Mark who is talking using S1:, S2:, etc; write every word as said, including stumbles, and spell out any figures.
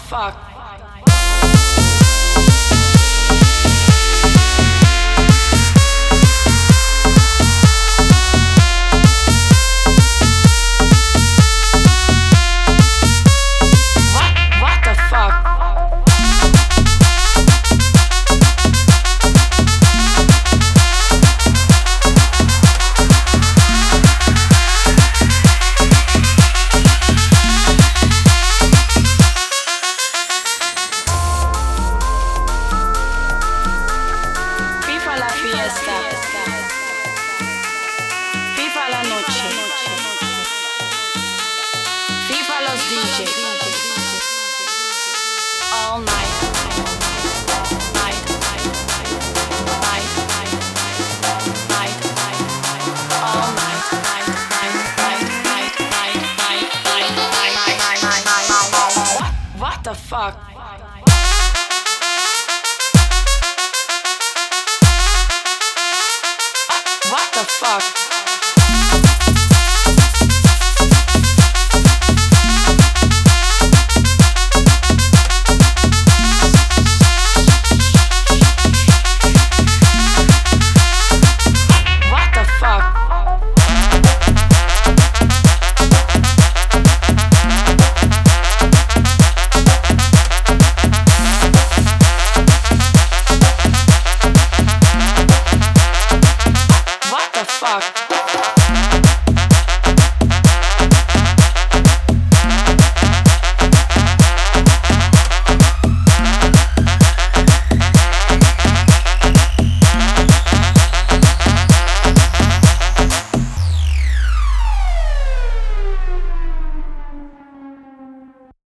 S1: fuck? FIFA la noche, FIFA los D J, all night, night, night, night, night, all night, night, night, night, night, night, night, night, night, night. What the fuck? What the fuck?